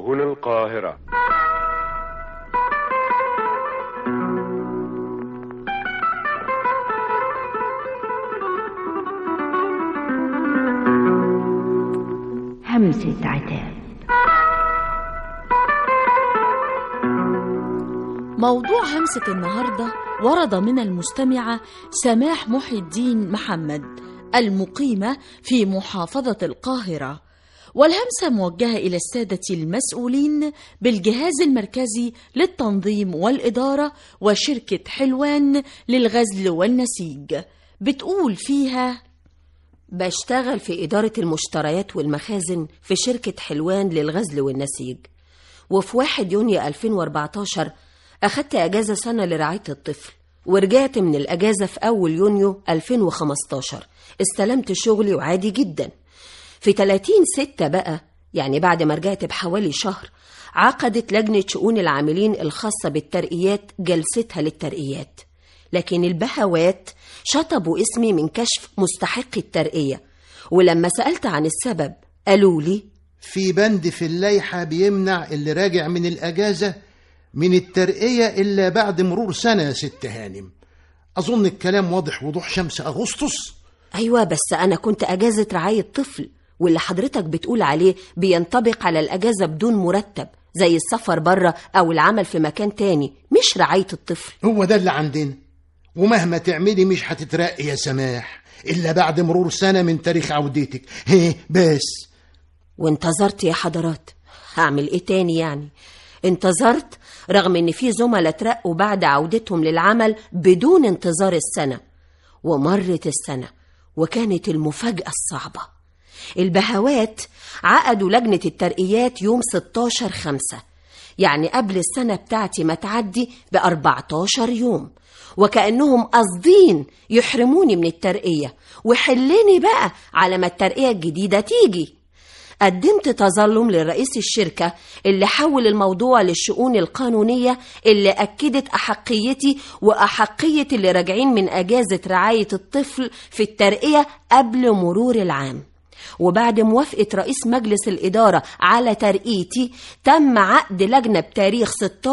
هنا القاهرة. همسة عتاب. موضوع همسة النهاردة ورد من المستمعة سماح محي الدين محمد المقيمة في محافظة القاهرة، والهمسة موجهة إلى السادة المسؤولين بالجهاز المركزي للتنظيم والإدارة وشركة حلوان للغزل والنسيج. بتقول فيها: بشتغل في إدارة المشتريات والمخازن في شركة حلوان للغزل والنسيج، وفي 1 يونيو 2014 أخدت أجازة سنة لرعاية الطفل، ورجعت من الأجازة في أول يونيو 2015 استلمت شغلي وعادي جدا. في 30/6 بقى، يعني بعد ما رجعت بحوالي شهر، عقدت لجنة شؤون العاملين الخاصة بالترقيات جلستها للترقيات، لكن البهوات شطبوا اسمي من كشف مستحق الترقية، ولما سألت عن السبب قالوا لي: في بند في اللائحة بيمنع اللي راجع من الأجازة من الترقية إلا بعد مرور سنة يا ست هانم. أظن الكلام واضح وضوح شمس أغسطس. أيوة، بس أنا كنت أجازة رعاية طفل، واللي حضرتك بتقول عليه بينطبق على الأجازة بدون مرتب زي السفر بره أو العمل في مكان تاني، مش رعاية الطفل. هو ده اللي عندنا، ومهما تعملي مش هتترقي يا سماح إلا بعد مرور سنة من تاريخ عودتك. بس. وانتظرت يا حضرات، هعمل إيه تاني يعني؟ انتظرت رغم إن في زملاء ترقوا بعد عودتهم للعمل بدون انتظار السنة. ومرت السنة وكانت المفاجأة الصعبة. البهوات عقدوا لجنة الترقيات يوم 16/5، يعني قبل السنة بتاعتي ما تعدي ب14 يوم، وكأنهم قاصدين يحرموني من الترقية وحلني بقى على ما الترقية الجديدة تيجي. قدمت تظلم لرئيس الشركة اللي حول الموضوع للشؤون القانونية اللي أكدت أحقيتي وأحقية اللي راجعين من أجازة رعاية الطفل في الترقية قبل مرور العام. وبعد موافقة رئيس مجلس الإدارة على ترقيتي، تم عقد لجنة بتاريخ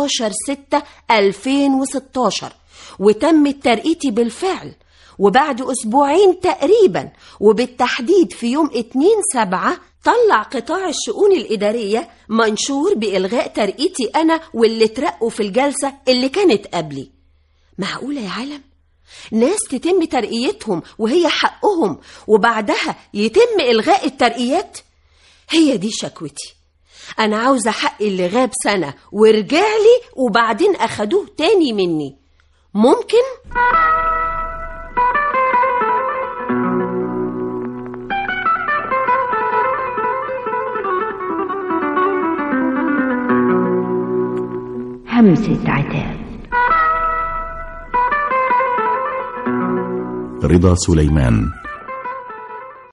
16/6/2016 وتم ترقيتي بالفعل. وبعد أسبوعين تقريبا، وبالتحديد في يوم 2/7، طلع قطاع الشؤون الإدارية منشور بإلغاء ترقيتي أنا واللي ترقوا في الجلسة اللي كانت قبلي. معقولة يا عالم؟ ناس تتم ترقيتهم وهي حقهم، وبعدها يتم إلغاء الترقيات؟ هي دي شكوتي. أنا عاوزة حقي اللي غاب سنة ورجعلي وبعدين أخدوه تاني مني. ممكن؟ همسة عتاب. رضا سليمان.